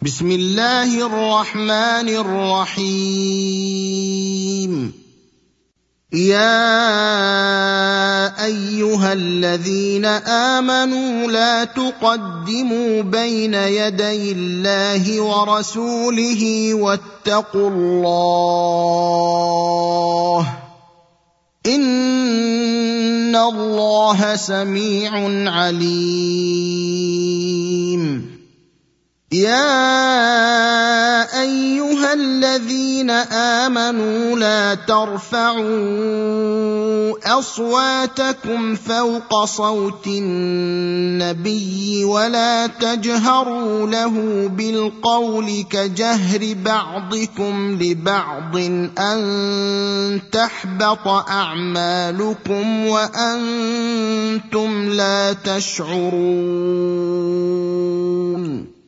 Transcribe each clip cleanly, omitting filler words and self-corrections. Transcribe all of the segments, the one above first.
بسم الله الرحمن الرحيم. يا أيها الذين آمنوا لا تقدموا بين يدي الله ورسوله واتقوا الله إن الله سميع عليم. يا أيها الذين آمنوا لا ترفعوا أصواتكم فوق صوت النبي ولا تجهروا له بالقول كجهر بعضكم لبعض أن تحبط أعمالكم وأنتم لا تشعرون.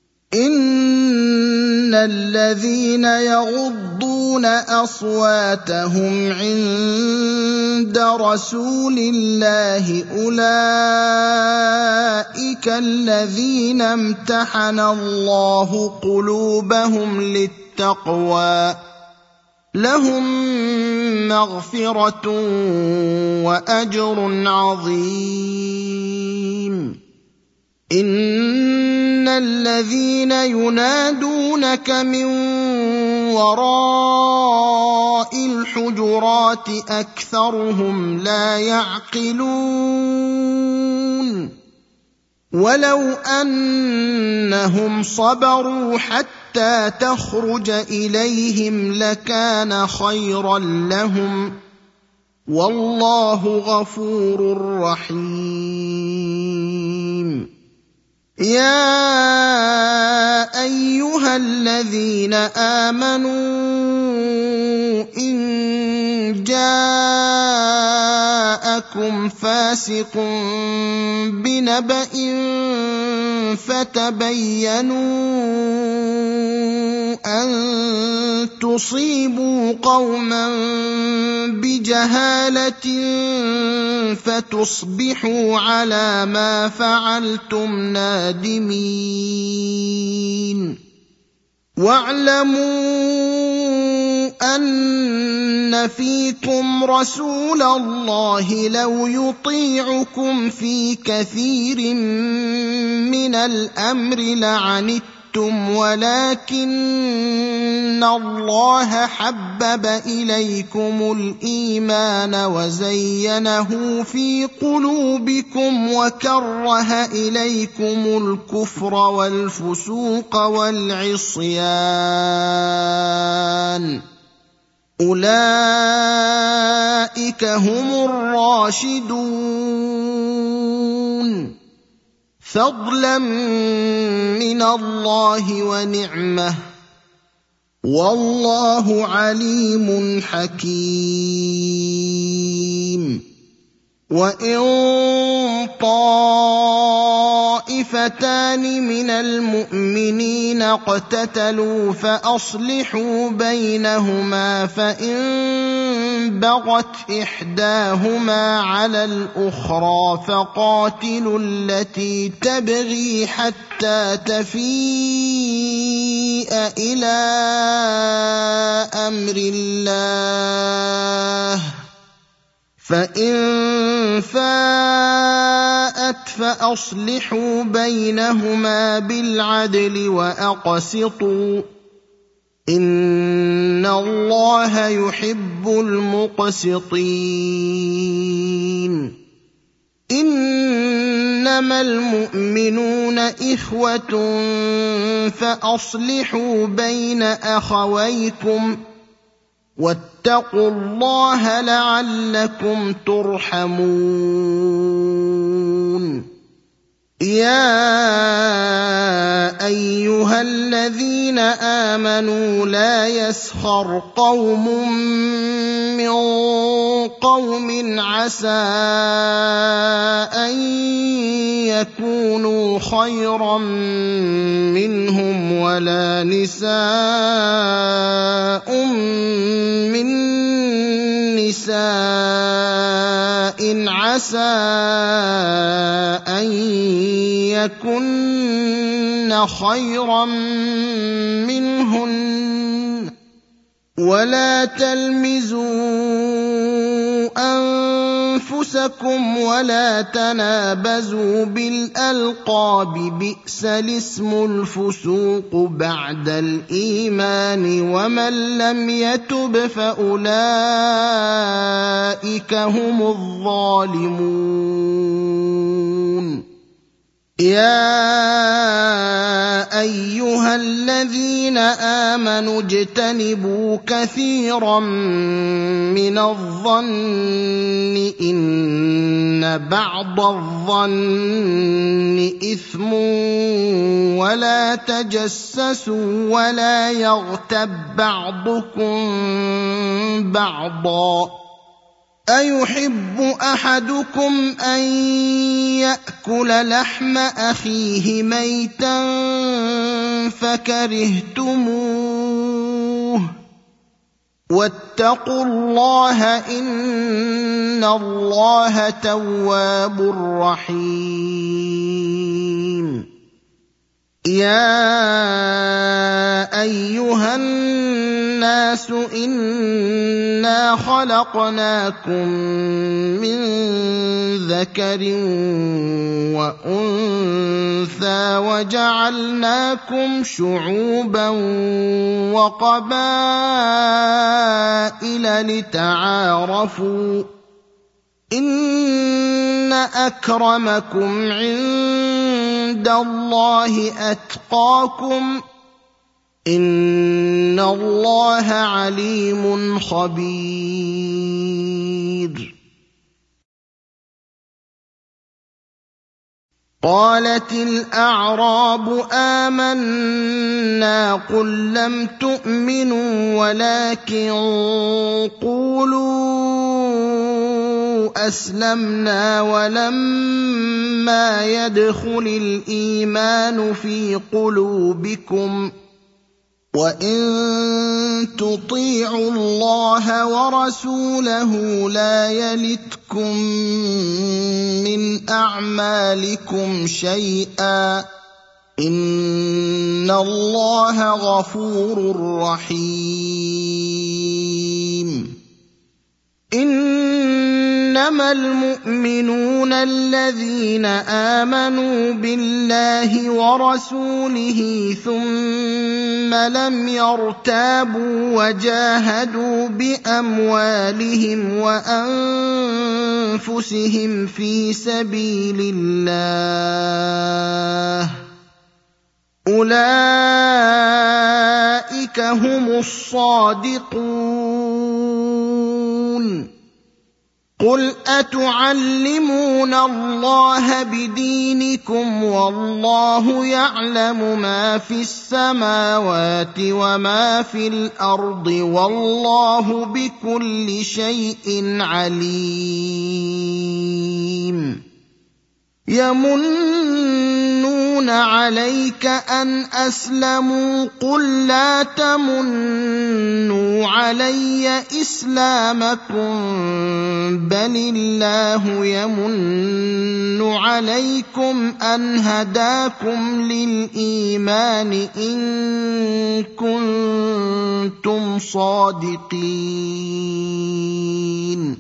إن الذين يغضون أصواتهم عند رسول الله أولئك الذين امتحن الله قلوبهم للتقوى لهم مغفرة وأجر عظيم. إن الذين ينادونك من وراء الحجرات أكثرهم لا يعقلون. ولو أنهم صبروا حتى تخرج إليهم لكان خيرا لهم والله غفور رحيم. يا أيها الذين آمنوا إن جاءكم فاسق بنبأ فتبينوا أن تصيبوا قوما بجهالة فتصبحوا على ما فعلتم نادمين. واعلموا أن فيكم رسول الله لو يطيعكم في كثير من الأمر لعنتم ولكن الله حبب إليكم الإيمان وزينه في قلوبكم وكره إليكم الكفر والفسوق والعصيان أولئك هم الراشدون فضلا من الله ونعمه والله عليم حكيم. وإن طائفتان من المؤمنين اقتتلوا فأصلحوا بينهما فإن بغت إحداهما على الأخرى فقاتلوا التي تبغي حتى تفيء إلى أمر الله فإن فاءت فأصلحوا بينهما بالعدل وأقسطوا إن الله يحب المقسطين. إنما المؤمنون إخوة فأصلحوا بين أخويكم واتقوا الله لعلكم ترحمون. يا أيها الذين آمنوا لا يسخر قوم من قوم عسى أن يكونوا خيرا منهم ولا نساء من نساء عسى أن يكن خيرا منهن ولا تلمزوا أنفسكم ولا تنابزوا بالألقاب بئس الاسم الفسوق بعد الإيمان ومن لم يتب فأولئك هم الظالمون يا أيها الذين آمنوا اجتنبوا كثيرا من الظن إن بعض الظن إثم ولا تجسسوا ولا يغتب بعضكم بعضا أيحب أحدكم أن يأكل لحم أخيه ميتا فكرهتموه واتقوا الله إن الله تواب رحيم يا أيها الناس إنا خلقناكم من ذكر وأنثى وجعلناكم شعوبا وقبائل لتعارفوا إن أكرمكم عند الله أتقاكم إن الله عليم خبير قالت الأعراب آمنا قل لم تؤمنوا ولكن قولوا أسلمنا ولما يدخل الإيمان في قلوبكم وإن تطيعوا الله ورسوله لا يلتكم من أعمالكم شيئا إن الله غفور رحيم إنما المؤمنون الذين آمنوا بالله ورسوله ثم لم يرتابوا وجاهدوا بأموالهم وأنفسهم في سبيل الله أولئك هم الصادقون قل أتعلمون الله بدينكم والله يعلم ما في السماوات وما في الأرض والله بكل شيء عليم يمنون عليك أن أسلموا قل لا تمنوا علي إسلامكم بل الله يمن عليكم أن هداكم للإيمان إن كنتم صادقين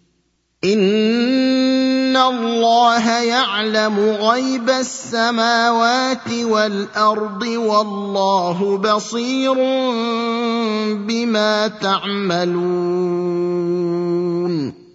إن الله يعلم غيب السماوات والأرض والله بصير بما تعملون